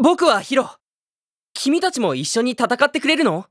僕はヒロ。君たちも一緒に戦ってくれるの？